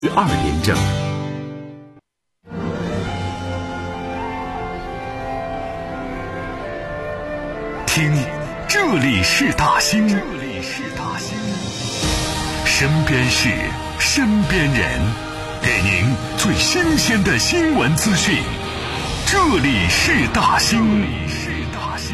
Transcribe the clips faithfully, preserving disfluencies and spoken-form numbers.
二连胜。听，这里是大兴，这里是大兴，身边事，身边人，给您最新鲜的新闻资讯。这里是大兴，这里是大兴。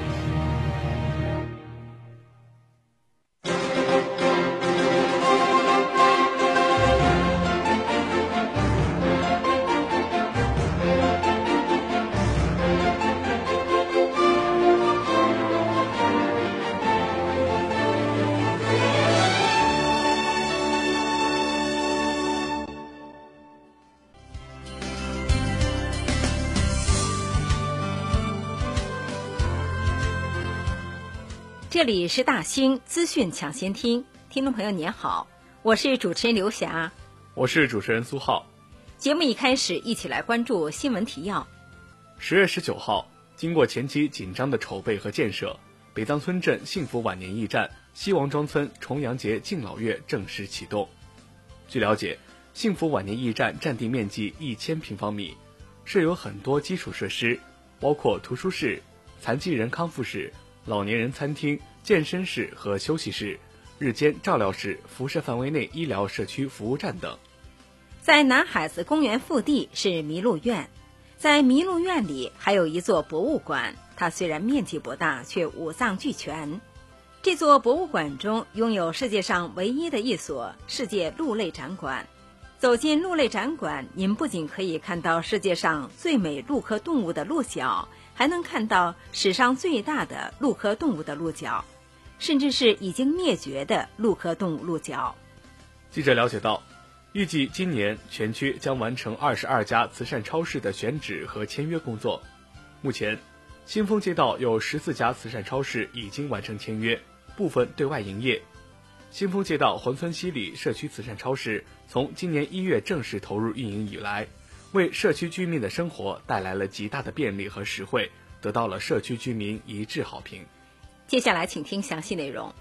这里是大兴资讯抢先听，听众朋友您好，我是主持人刘霞， 我是主持人苏浩。 节目一开始，一起来关注新闻提要。 十月十九号，经过前期紧张的筹备和建设，北藏村镇幸福晚年驿站西王庄村重阳节敬老月正式启动。据了解，幸福晚年驿站占地面积一千平方米，设有很多基础设施，包括图书室、残疾人康复室、老年人餐厅、健身室和休息室、日间照料室、辐射范围内医疗社区服务站等。 在南海子公园腹地是麋鹿院，在麋鹿院里还有一座博物馆，它虽然面积不大，却五脏俱全。这座博物馆中拥有世界上唯一的一所世界鹿类展馆。走进鹿类展馆，您不仅可以看到世界上最美鹿科动物的鹿角，还能看到史上最大的鹿科动物的鹿角，甚至是已经灭绝的鹿科动物鹿角。 记者了解到，预计今年全区将完成二十二家慈善超市的选址和签约工作。目前，新丰街道有十四家慈善超市已经完成签约，部分对外营业。新丰街道珲村西里社区慈善超市从今年一月正式投入运营以来，为社区居民的生活带来了极大的便利和实惠，得到了社区居民一致好评。 接下来请听详细内容。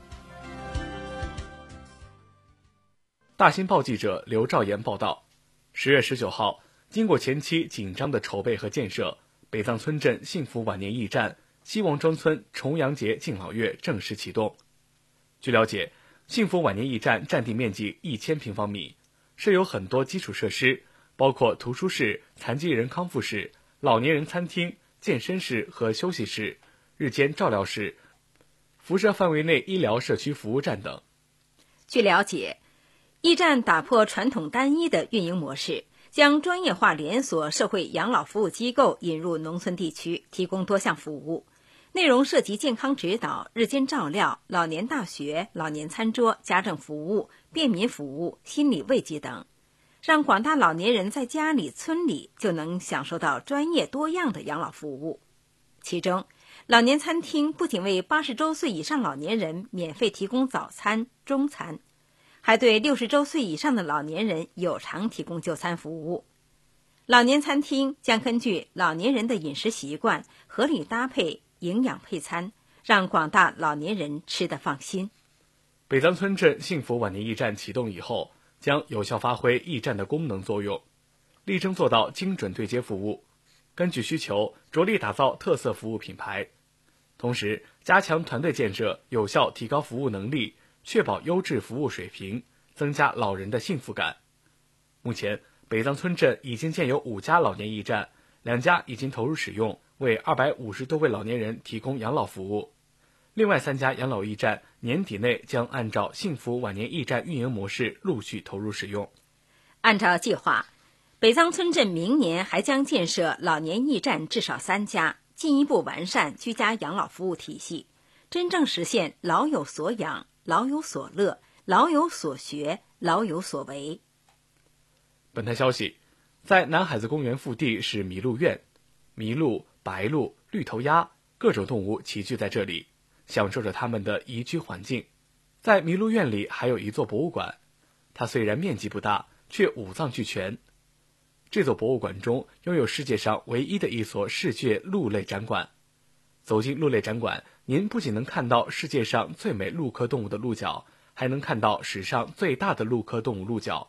大新报记者刘兆岩报道，十月十九号，经过前期紧张的筹备和建设，北藏村镇幸福晚年驿站西王庄村重阳节敬老月正式启动。据了解，幸福晚年驿站占地面积一千平方米，设有很多基础设施，包括图书室、残疾人康复室、老年人餐厅、健身室和休息室、日间照料室、辐射范围内医疗社区服务站等。 据了解，驿站打破传统单一的运营模式，将专业化连锁社会养老服务机构引入农村地区，提供多项服务，内容涉及健康指导、日间照料、老年大学、老年餐桌、家政服务、便民服务、心理慰藉等，让广大老年人在家里、村里就能享受到专业多样的养老服务。其中，老年餐厅不仅为八十周岁以上老年人免费提供早餐、中餐，还对六十周岁以上的老年人有偿提供就餐服务。老年餐厅将根据老年人的饮食习惯，合理搭配营养配餐，让广大老年人吃得放心。 北藏村镇幸福晚年驿站启动以后，将有效发挥驿站的功能作用，力争做到精准对接服务，根据需求着力打造特色服务品牌，同时加强团队建设，有效提高服务能力，确保优质服务水平，增加老人的幸福感。目前，北藏村镇已经建有五家老年驿站，两家已经投入使用，为二百五十多位老年人提供养老服务。另外三家养老驿站年底内将按照幸福晚年驿站运营模式陆续投入使用。 按照计划，北藏村镇明年还将建设老年驿站至少三家，进一步完善居家养老服务体系，真正实现老有所养、老有所乐、老有所学、老有所为。 本台消息，在南海子公园腹地是麋鹿院，麋鹿、白鹿、绿头鸭各种动物齐聚在这里，享受着它们的宜居环境。在麋鹿院里还有一座博物馆，它虽然面积不大，却五脏俱全。这座博物馆中拥有世界上唯一的一所世界鹿类展馆。走进鹿类展馆，您不仅能看到世界上最美鹿科动物的鹿角，还能看到史上最大的鹿科动物鹿角，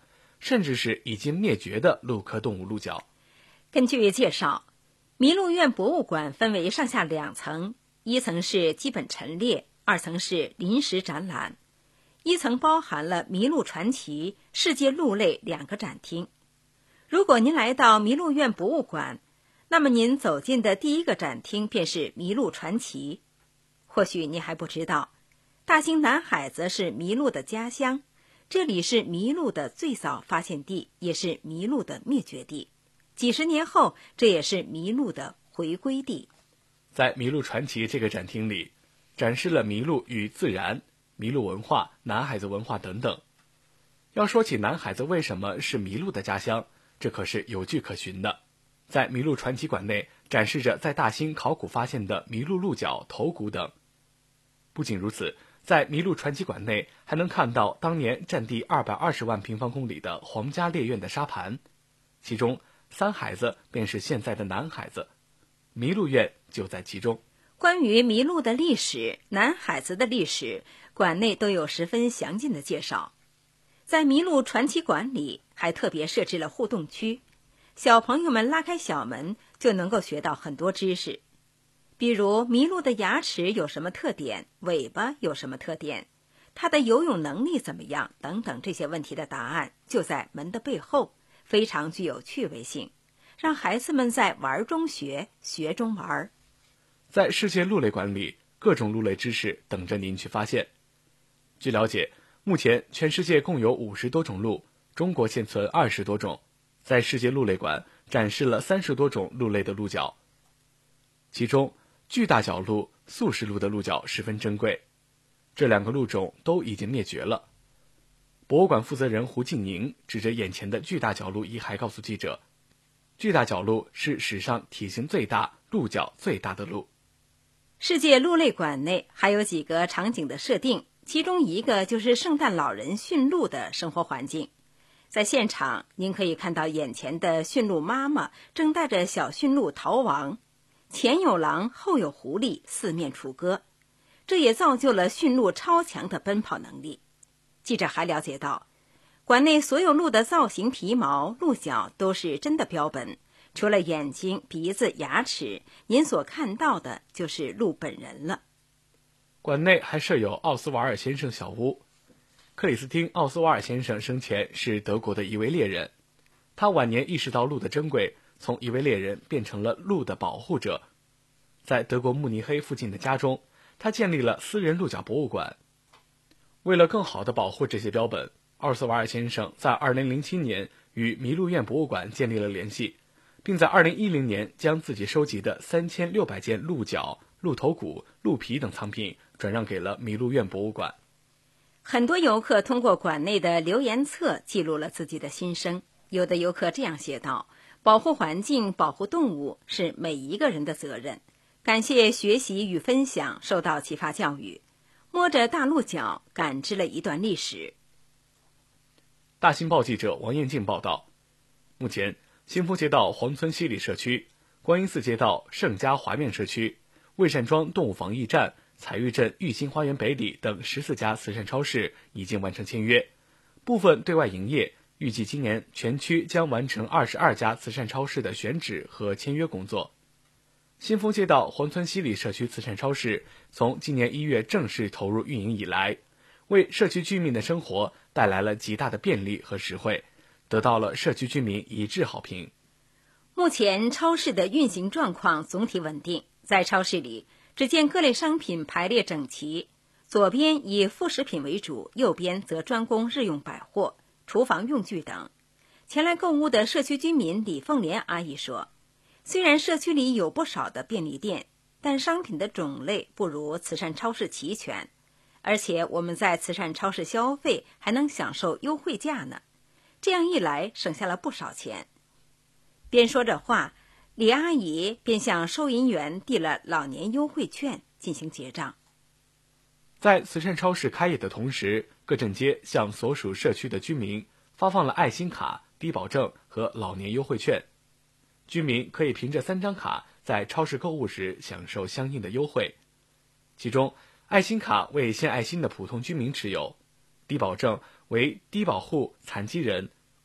甚至是已经灭绝的鹿科动物鹿角。 根据介绍，麋鹿院博物馆分为上下两层，一层是基本陈列，二层是临时展览。一层包含了麋鹿传奇、世界鹿类两个展厅。如果您来到麋鹿院博物馆，那么您走进的第一个展厅便是麋鹿传奇。或许你还不知道，大兴南海子是麋鹿的家乡，这里是麋鹿的最早发现地，也是麋鹿的灭绝地。几十年后，这也是麋鹿的回归地。 在麋鹿传奇这个展厅里，展示了麋鹿与自然、麋鹿文化、南海子文化等等。要说起南海子为什么是麋鹿的家乡，这可是有据可循的。在麋鹿传奇馆内展示着在大兴考古发现的麋鹿鹿角、头骨等。不仅如此，在麋鹿传奇馆内还能看到当年占地二百二十万平方公里的皇家猎苑的沙盘，其中三海子便是现在的南海子，麋鹿院就在其中。 关于麋鹿的历史、南海子的历史，馆内都有十分详尽的介绍。在麋鹿传奇馆里还特别设置了互动区，小朋友们拉开小门就能够学到很多知识，比如麋鹿的牙齿有什么特点，尾巴有什么特点，它的游泳能力怎么样等等，这些问题的答案就在门的背后，非常具有趣味性，让孩子们在玩中学，学中玩。 在世界鹿类馆里，各种鹿类知识等着您去发现。据了解，目前全世界共有五十多种鹿，中国现存二十多种，在世界鹿类馆展示了三十多种鹿类的鹿角，其中巨大角鹿、素食鹿的鹿角十分珍贵，这两个鹿种都已经灭绝了。博物馆负责人胡静宁指着眼前的巨大角鹿遗骸告诉记者，巨大角鹿是史上体型最大、鹿角最大的鹿。 世界鹿类馆内还有几个场景的设定，其中一个就是圣诞老人驯鹿的生活环境。在现场，您可以看到眼前的驯鹿妈妈正带着小驯鹿逃亡，前有狼，后有狐狸，四面楚歌，这也造就了驯鹿超强的奔跑能力。记者还了解到，馆内所有鹿的造型、皮毛、鹿角都是真的标本，除了眼睛、鼻子、牙齿，您所看到的就是鹿本人了。 馆内还设有奥斯瓦尔先生小屋。克里斯汀·奥斯瓦尔先生生前是德国的一位猎人，他晚年意识到鹿的珍贵，从一位猎人变成了鹿的保护者。在德国慕尼黑附近的家中，他建立了私人鹿角博物馆。为了更好地保护这些标本，奥斯瓦尔先生在二零零七年与麋鹿院博物馆建立了联系，并在二零一零年将自己收集的三千六百件鹿角、鹿头骨、鹿皮等藏品转让给了麋鹿院博物馆。 很多游客通过馆内的留言册记录了自己的心声，有的游客这样写道：保护环境、保护动物是每一个人的责任，感谢学习与分享，受到启发教育，摸着大鹿角感知了一段历史。 大新报记者王彦静报道，目前新丰街道黄村西里社区、观音寺街道盛家华苑社区、魏善庄动物防疫站、彩玉镇玉兴花园北里等十四家慈善超市已经完成签约，部分对外营业，预计今年全区将完成二十二家慈善超市的选址和签约工作。新丰街道黄村西里社区慈善超市从今年一月正式投入运营以来，为社区居民的生活带来了极大的便利和实惠，得到了社区居民一致好评。 目前超市的运行状况总体稳定，在超市里只见各类商品排列整齐，左边以副食品为主，右边则专供日用百货、厨房用具等。前来购物的社区居民李凤莲阿姨说，虽然社区里有不少的便利店，但商品的种类不如慈善超市齐全，而且我们在慈善超市消费还能享受优惠价呢，这样一来省下了不少钱。边说着话，李阿姨便向收银员递了老年优惠券进行结账。 在慈善超市开业的同时，各镇街向所属社区的居民发放了爱心卡、低保证和老年优惠券，居民可以凭着三张卡在超市购物时享受相应的优惠。其中，爱心卡为献爱心的普通居民持有，低保证为低保户、残疾人、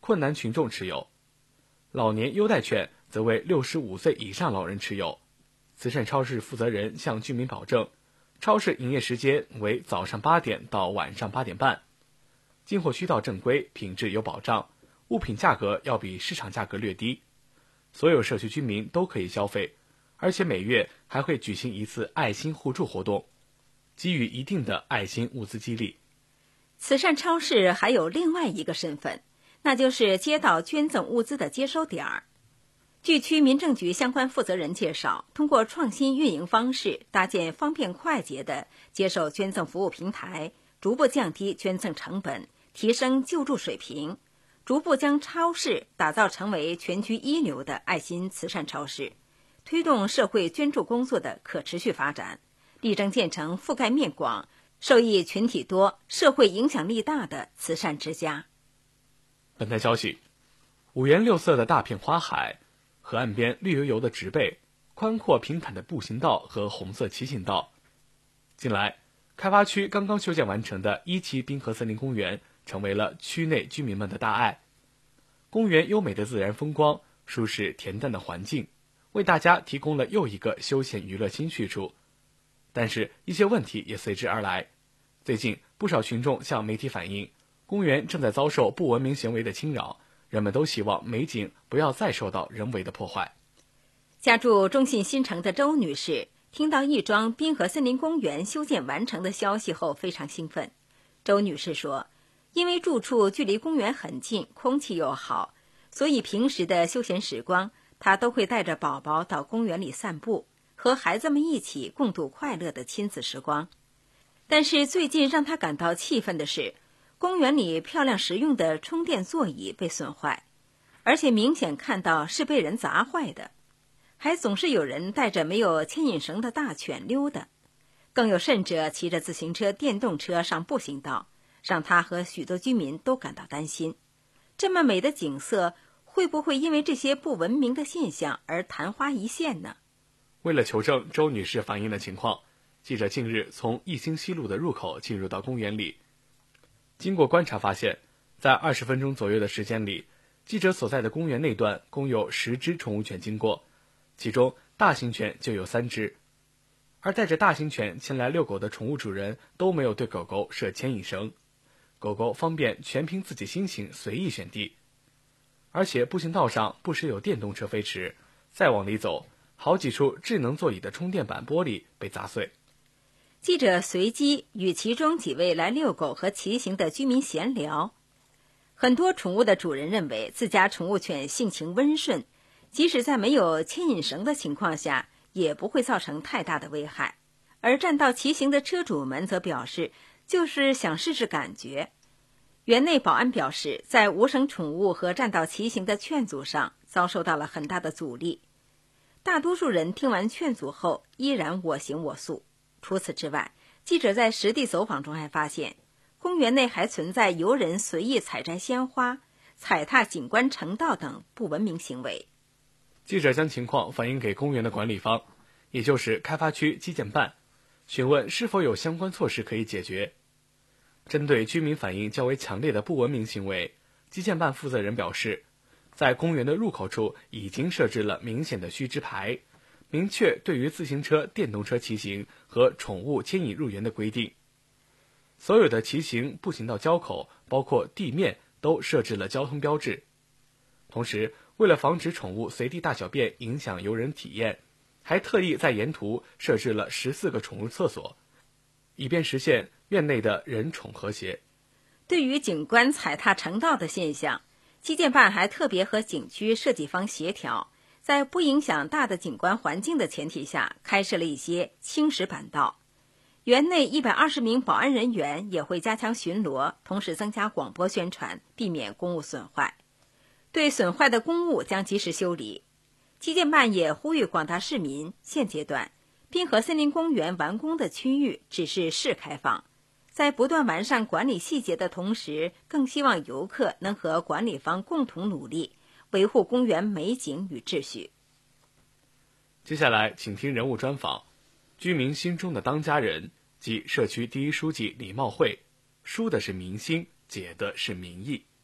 困难群众持有。老年优待券则为六十五岁以上老人持有。慈善超市负责人向居民保证，超市营业时间为早上八点到晚上八点半，进货渠道正规，品质有保障，物品价格要比市场价格略低。所有社区居民都可以消费，而且每月还会举行一次爱心互助活动，给予一定的爱心物资激励。 慈善超市还有另外一个身份，那就是街道捐赠物资的接收点儿。据区民政局相关负责人介绍，通过创新运营方式，搭建方便快捷的接受捐赠服务平台，逐步降低捐赠成本，提升救助水平，逐步将超市打造成为全区一流的爱心慈善超市，推动社会捐助工作的可持续发展，力争建成覆盖面广、受益群体多、社会影响力大的慈善之家。 本台消息，五颜六色的大片花海，河岸边绿油油的植被，宽阔平坦的步行道和红色骑行道。近来，开发区刚刚修建完成的一期滨河森林公园成为了区内居民们的大爱。公园优美的自然风光，舒适恬淡的环境，为大家提供了又一个休闲娱乐新去处。但是，一些问题也随之而来。最近，不少群众向媒体反映，公园正在遭受不文明行为的侵扰，人们都希望美景不要再受到人为的破坏。 家住中信新城的周女士听到亦庄滨河森林公园修建完成的消息后非常兴奋。周女士说，因为住处距离公园很近，空气又好，所以平时的休闲时光，她都会带着宝宝到公园里散步，和孩子们一起共度快乐的亲子时光。但是最近让她感到气愤的是，公园里漂亮实用的充电座椅被损坏，而且明显看到是被人砸坏的，还总是有人带着没有牵引绳的大犬溜达，更有甚者骑着自行车、电动车上步行道，让他和许多居民都感到担心。这么美的景色，会不会因为这些不文明的现象而昙花一现呢？ 为了求证周女士反映的情况，记者近日从义兴西路的入口进入到公园里。经过观察发现，在二十分钟左右的时间里，记者所在的公园那段共有十只宠物犬经过，其中大型犬就有三只，而带着大型犬前来遛狗的宠物主人都没有对狗狗设牵引绳，狗狗方便全凭自己心情随意选地。而且步行道上不时有电动车飞驰，再往里走，好几处智能座椅的充电板玻璃被砸碎。 记者随机与其中几位来遛狗和骑行的居民闲聊，很多宠物的主人认为自家宠物犬性情温顺，即使在没有牵引绳的情况下，也不会造成太大的危害。而占道骑行的车主们则表示，就是想试试感觉。园内保安表示，在无绳宠物和占道骑行的劝阻上遭受到了很大的阻力。大多数人听完劝阻后依然我行我素。除此之外，记者在实地走访中还发现，公园内还存在游人随意采摘鲜花、踩踏景观城道等不文明行为。 记者将情况反映给公园的管理方，也就是开发区基建办，询问是否有相关措施可以解决。针对居民反映较为强烈的不文明行为，基建办负责人表示，在公园的入口处已经设置了明显的须知牌，明确对于自行车、电动车骑行和宠物牵引入园的规定。所有的骑行、步行道交口，包括地面，都设置了交通标志。同时，为了防止宠物随地大小便影响游人体验，还特意在沿途设置了十四个宠物厕所，以便实现院内的人宠和谐。 对于景观踩踏城道的现象，基建办还特别和景区设计方协调，在不影响大的景观环境的前提下，开设了一些青石板道。园内一百二十名保安人员也会加强巡逻，同时增加广播宣传，避免公物损坏。对损坏的公物将及时修理。基建办也呼吁广大市民，现阶段滨河森林公园完工的区域只是试开放，在不断完善管理细节的同时，更希望游客能和管理方共同努力，维护公园美景与秩序。 接下来请听人物专访，居民心中的当家人即社区第一书记李茂慧，书的是民心，解的是民意。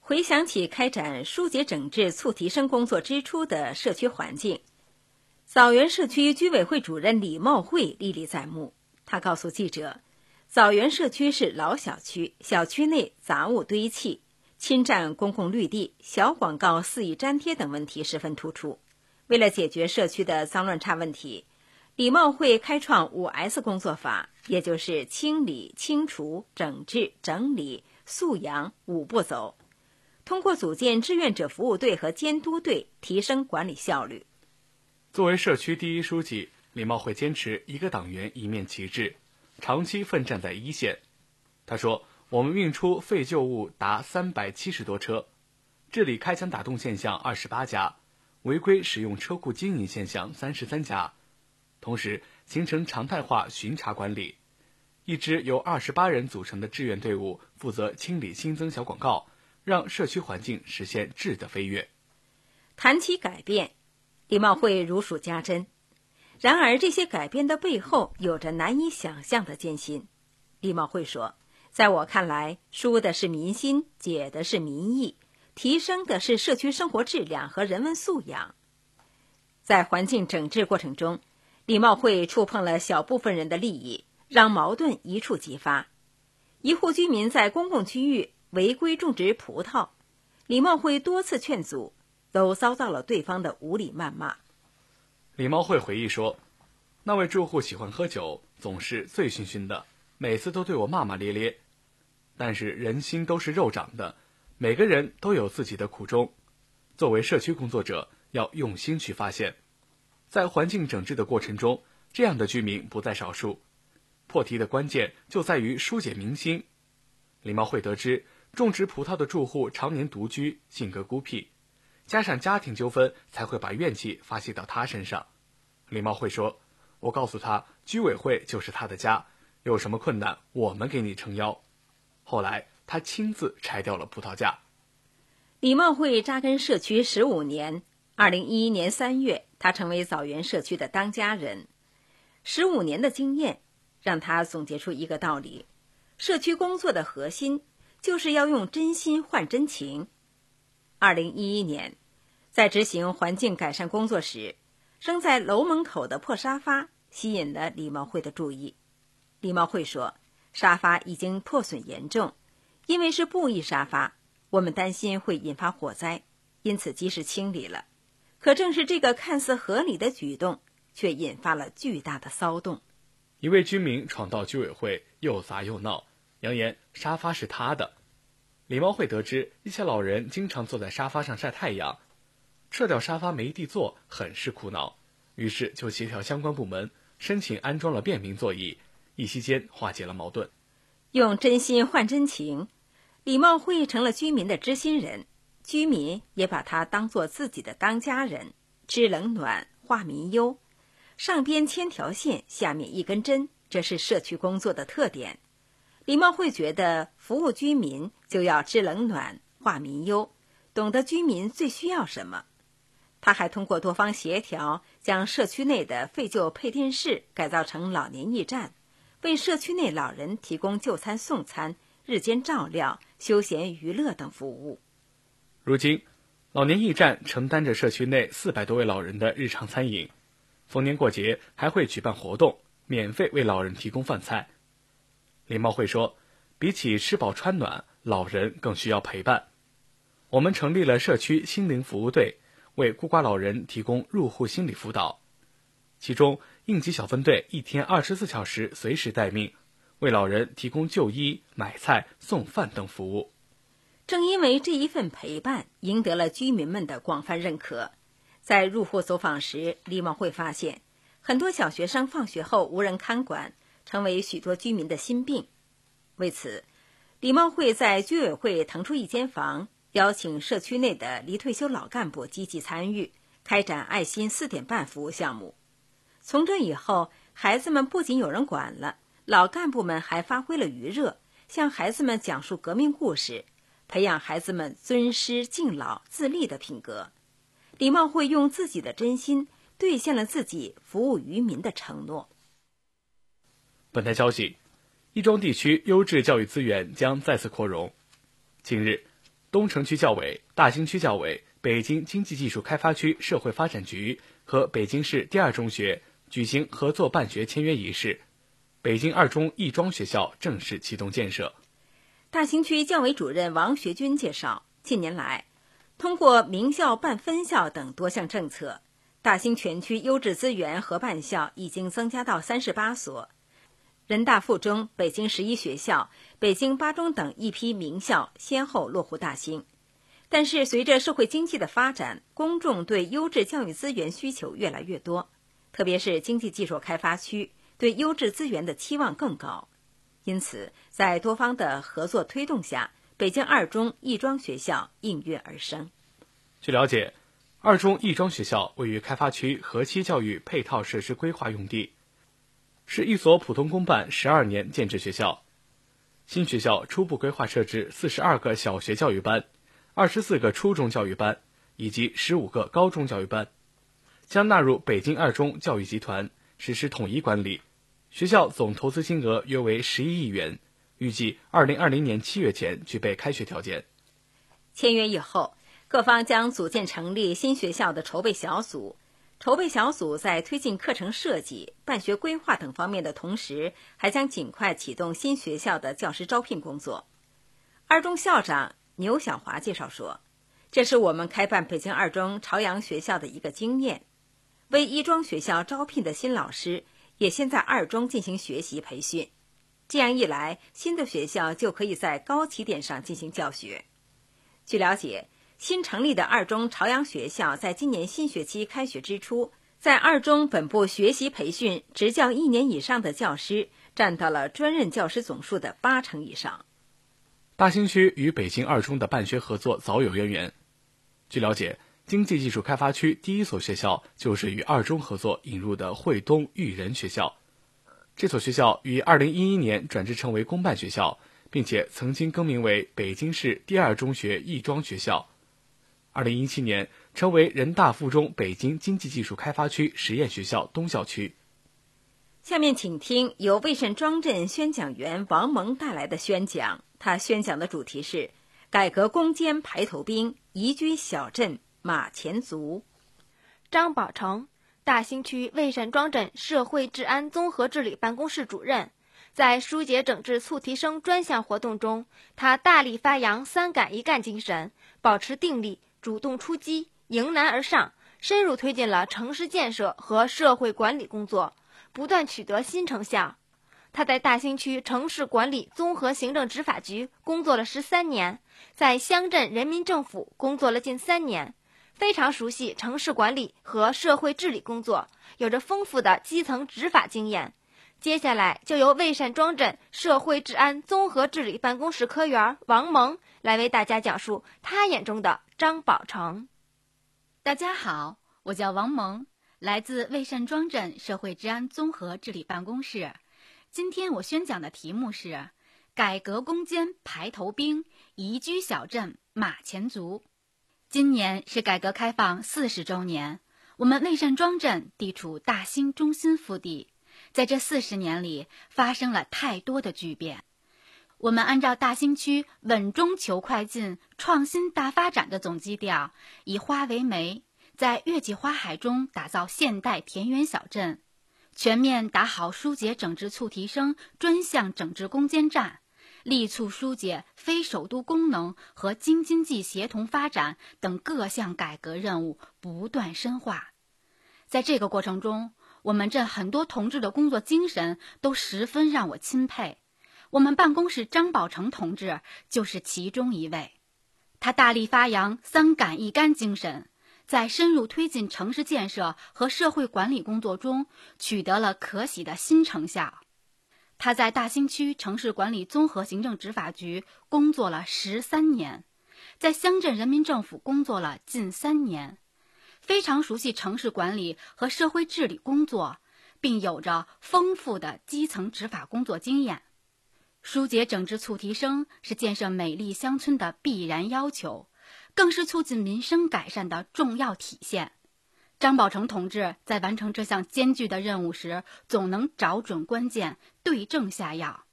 回想起开展疏解整治促提升工作之初的社区环境，枣园社区居委会主任李茂慧历历在目。他告诉记者，枣园社区是老小区，小区内杂物堆砌、侵占公共绿地、小广告肆意粘贴等问题十分突出。为了解决社区的脏乱差问题，李茂慧开创 五 S 工作法，也就是清理、清除、整治、整理、素养五步走，通过组建志愿者服务队和监督队，提升管理效率。 作为社区第一书记，李茂慧坚持一个党员一面旗帜，长期奋战在一线。他说，我们运出废旧物达三百七十多车，治理开枪打洞现象二十八家，违规使用车库经营现象三十三家，同时形成常态化巡查管理。一支由二十八人组成的志愿队伍负责清理新增小广告，让社区环境实现质的飞跃。 谈起改变，李茂慧如数家珍。然而这些改变的背后有着难以想象的艰辛。李茂慧说，在我看来，疏的是民心，解的是民意，提升的是社区生活质量和人文素养。在环境整治过程中，李茂慧触碰了小部分人的利益，让矛盾一触即发。一户居民在公共区域违规种植葡萄，李茂慧多次劝阻，都遭到了对方的无理谩骂。 李茂慧回忆说，那位住户喜欢喝酒，总是醉醺醺的，每次都对我骂骂咧咧。但是人心都是肉长的，每个人都有自己的苦衷。作为社区工作者，要用心去发现。在环境整治的过程中，这样的居民不在少数。破题的关键就在于疏解民心。李茂慧得知，种植葡萄的住户常年独居，性格孤僻，加上家庭纠纷，才会把怨气发泄到他身上。李茂慧说，我告诉他，居委会就是他的家，有什么困难我们给你撑腰。后来他亲自拆掉了葡萄架。 李茂慧扎根社区十五年，二零一一年三月，他成为枣园社区的当家人。十五年的经验让他总结出一个道理，社区工作的核心就是要用真心换真情。二零一一年，在执行环境改善工作时，扔在楼门口的破沙发吸引了李茂慧的注意。李茂慧说，沙发已经破损严重，因为是布艺沙发，我们担心会引发火灾，因此及时清理了。可正是这个看似合理的举动，却引发了巨大的骚动。 一位居民闯到居委会，又砸又闹，扬言沙发是他的。李茂慧得知，一些老人经常坐在沙发上晒太阳，撤掉沙发没地坐，很是苦恼，于是就协调相关部门申请安装了便民座椅，一夕间化解了矛盾。 用真心换真情，李茂慧成了居民的知心人，居民也把他当作自己的当家人，知冷暖，化民忧。上边牵条线，下面一根针，这是社区工作的特点。李茂慧觉得，服务居民就要知冷暖，化民忧，懂得居民最需要什么。他还通过多方协调，将社区内的废旧配电室改造成老年驿站，为社区内老人提供就餐送餐、日间照料、休闲娱乐等服务。 如今，老年驿站承担着社区内四百多位老人的日常餐饮，逢年过节还会举办活动，免费为老人提供饭菜。李茂慧说，比起吃饱穿暖，老人更需要陪伴。我们成立了社区心灵服务队，为孤寡老人提供入户心理辅导，其中应急小分队一天二十四小时随时待命，为老人提供就医、买菜、送饭等服务。 正因为这一份陪伴，赢得了居民们的广泛认可。在入户走访时，李茂慧发现，很多小学生放学后无人看管，成为许多居民的心病。为此，李茂慧在居委会腾出一间房，邀请社区内的离退休老干部积极参与，开展爱心四点半服务项目。从这以后，孩子们不仅有人管了，老干部们还发挥了余热，向孩子们讲述革命故事，培养孩子们尊师敬老、自立的品格。李茂慧用自己的真心兑现了自己服务于民的承诺。 本台消息，亦庄地区优质教育资源将再次扩容。近日， 东城区教委、大兴区教委、北京经济技术开发区社会发展局和北京市第二中学举行合作办学签约仪式，北京二中亦庄学校正式启动建设。 大兴区教委主任王学军介绍，近年来，通过名校办分校等多项政策，大兴全区优质资源合办校已经增加到三十八所。人大附中、北京十一学校、北京八中等一批名校先后落户大兴。但是随着社会经济的发展，公众对优质教育资源需求越来越多，特别是经济技术开发区对优质资源的期望更高。因此，在多方的合作推动下，北京二中亦庄学校应运而生。 据了解，二中亦庄学校位于开发区河西教育配套设施规划用地，是一所普通公办十二年建制学校。新学校初步规划设置四十二个小学教育班、二十四个初中教育班以及十五个高中教育班，将纳入北京二中教育集团，实施统一管理。学校总投资金额约为十一亿元，预计二零二零年七月前具备开学条件。 签约以后，各方将组建成立新学校的筹备小组。筹备小组在推进课程设计、办学规划等方面的同时，还将尽快启动新学校的教师招聘工作。二中校长牛小华介绍说，这是我们开办北京二中朝阳学校的一个经验。为亦庄学校招聘的新老师也先在二中进行学习培训，这样一来，新的学校就可以在高起点上进行教学。据了解，新成立的二中朝阳学校在今年新学期开学之初，在二中本部学习培训执教一年以上的教师占到了专任教师总数的八成以上。 大兴区与北京二中的办学合作早有渊源。据了解，经济技术开发区第一所学校就是与二中合作引入的惠东育仁学校。这所学校于二零一一年转制成为公办学校，并且曾经更名为北京市第二中学亦庄学校。二零一七年成为人大附中北京经济技术开发区实验学校东校区。 下面请听由魏慎庄镇宣讲员王蒙带来的宣讲，他宣讲的主题是改革攻坚排头兵，宜居小镇马前卒。 张宝成，大兴区魏慎庄镇社会治安综合治理办公室主任，在疏解整治促提升专项活动中，他大力发扬三敢一干精神，保持定力，主动出击，迎难而上，深入推进了城市建设和社会管理工作，不断取得新成效。他在大兴区城市管理综合行政执法局工作了十三年，在乡镇人民政府工作了近三年，非常熟悉城市管理和社会治理工作，有着丰富的基层执法经验。接下来就由魏慎庄镇社会治安综合治理办公室科员王蒙来为大家讲述他眼中的张宝成。 大家好，我叫王蒙，来自魏慎庄镇社会治安综合治理办公室。今天我宣讲的题目是改革攻坚排头兵，宜居小镇马前卒。今年是改革开放四十周年，我们魏慎庄镇地处大兴中心腹地，在这四十年里发生了太多的巨变。我们按照大兴区稳中求快进、创新大发展的总基调，以花为媒，在月季花海中打造现代田园小镇，全面打好疏解整治促提升专项整治攻坚战，力促疏解非首都功能和京津冀协同发展等各项改革任务不断深化。在这个过程中，我们镇很多同志的工作精神都十分让我钦佩，我们办公室张宝成同志就是其中一位。他大力发扬三敢一干精神，在深入推进城市建设和社会管理工作中取得了可喜的新成效。他在大兴区城市管理综合行政执法局工作了十三年，在乡镇人民政府工作了近三年，非常熟悉城市管理和社会治理工作，并有着丰富的基层执法工作经验。疏解整治促提升是建设美丽乡村的必然要求，更是促进民生改善的重要体现。张宝成同志在完成这项艰巨的任务时，总能找准关键，对症下药。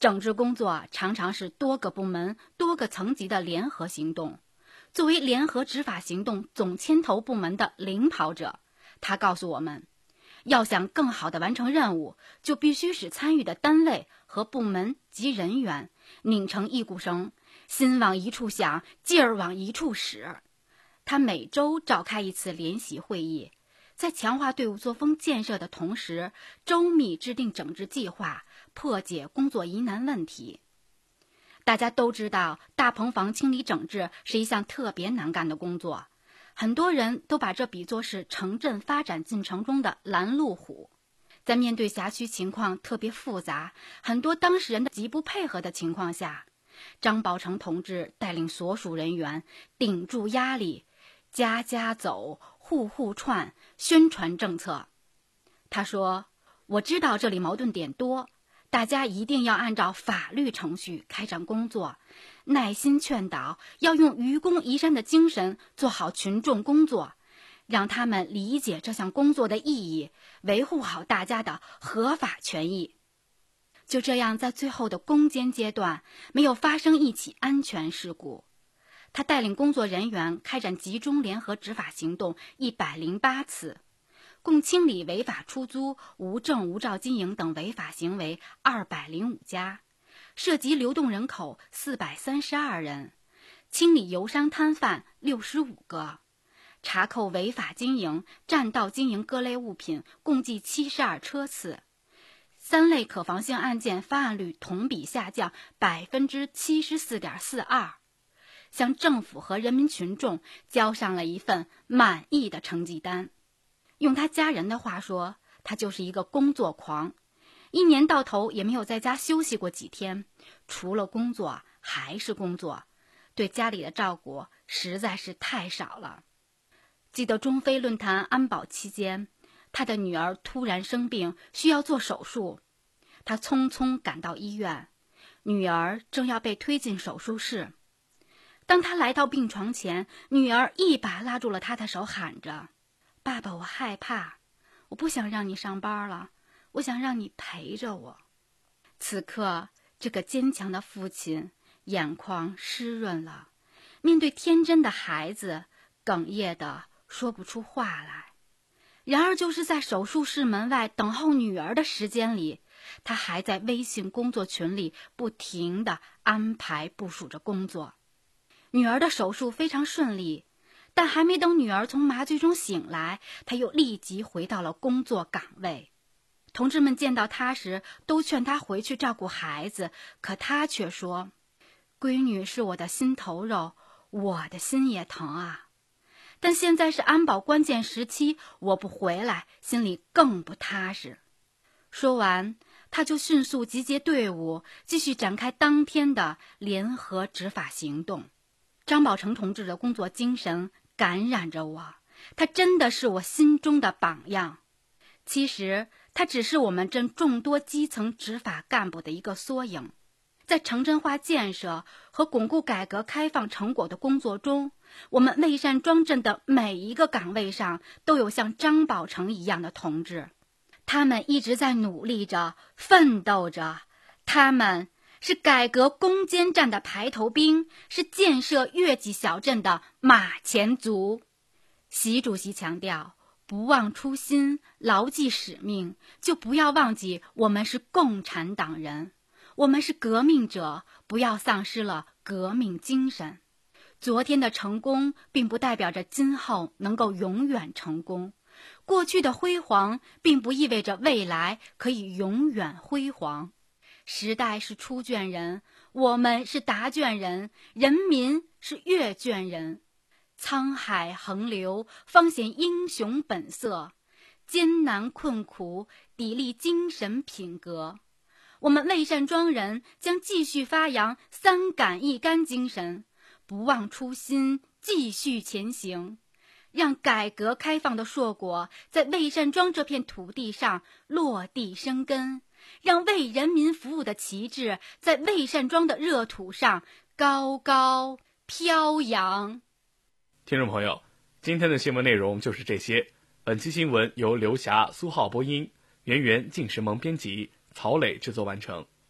整治工作常常是多个部门、多个层级的联合行动。作为联合执法行动总牵头部门的领跑者，他告诉我们，要想更好地完成任务，就必须使参与的单位和部门及人员拧成一股绳，心往一处想，劲儿往一处使。他每周召开一次联席会议，在强化队伍作风建设的同时，周密制定整治计划，破解工作疑难问题。大家都知道，大棚房清理整治是一项特别难干的工作，很多人都把这比作是城镇发展进程中的拦路虎。在面对辖区情况特别复杂，很多当事人的极不配合的情况下，张宝成同志带领所属人员顶住压力，家家走，户户串，宣传政策。他说，我知道这里矛盾点多，大家一定要按照法律程序开展工作，耐心劝导，要用愚公移山的精神做好群众工作，让他们理解这项工作的意义，维护好大家的合法权益。就这样，在最后的攻坚阶段，没有发生一起安全事故。他带领工作人员开展集中联合执法行动一百零八次，共清理违法出租、无证无照经营等违法行为二百零五家，涉及流动人口四百三十二人，清理游商摊贩六十五个，查扣违法经营、占道经营各类物品共计七十二车次。三类可防性案件发案率同比下降百分之七十四点四二，向政府和人民群众交上了一份满意的成绩单。用他家人的话说，他就是一个工作狂，一年到头也没有在家休息过几天，除了工作还是工作，对家里的照顾实在是太少了。记得中非论坛安保期间，他的女儿突然生病，需要做手术，他匆匆赶到医院，女儿正要被推进手术室。当他来到病床前，女儿一把拉住了他的手，喊着，爸爸，我害怕，我不想让你上班了，我想让你陪着我。此刻，这个坚强的父亲眼眶湿润了，面对天真的孩子，哽咽的说不出话来。然而就是在手术室门外等候女儿的时间里，他还在微信工作群里不停地安排部署着工作。女儿的手术非常顺利，但还没等女儿从麻醉中醒来，他又立即回到了工作岗位。同志们见到他时都劝他回去照顾孩子，可他却说，闺女是我的心头肉，我的心也疼啊。但现在是安保关键时期，我不回来，心里更不踏实。说完，他就迅速集结队伍，继续展开当天的联合执法行动。张宝成同志的工作精神感染着我，他真的是我心中的榜样。其实，他只是我们镇众多基层执法干部的一个缩影。在城镇化建设和巩固改革开放成果的工作中，我们魏善庄镇的每一个岗位上都有像张宝成一样的同志，他们一直在努力着，奋斗着，他们是改革攻坚战的排头兵，是建设越级小镇的马前卒。习主席强调，不忘初心，牢记使命，就不要忘记我们是共产党人，我们是革命者，不要丧失了革命精神。昨天的成功并不代表着今后能够永远成功，过去的辉煌并不意味着未来可以永远辉煌。时代是出卷人，我们是答卷人，人民是阅卷人。沧海横流，方显英雄本色，艰难困苦，砥砺精神品格。我们魏善庄人将继续发扬三杆一杆精神，不忘初心，继续前行，让改革开放的硕果在魏善庄这片土地上落地生根，让为人民服务的旗帜在魏善庄的热土上高高飘扬。 听众朋友，今天的新闻内容就是这些。本期新闻由刘霞、苏浩播音，圆圆、靳时萌编辑，曹磊制作完成。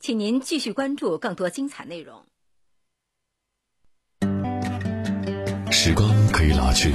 请您继续关注更多精彩内容。 时光可以老去，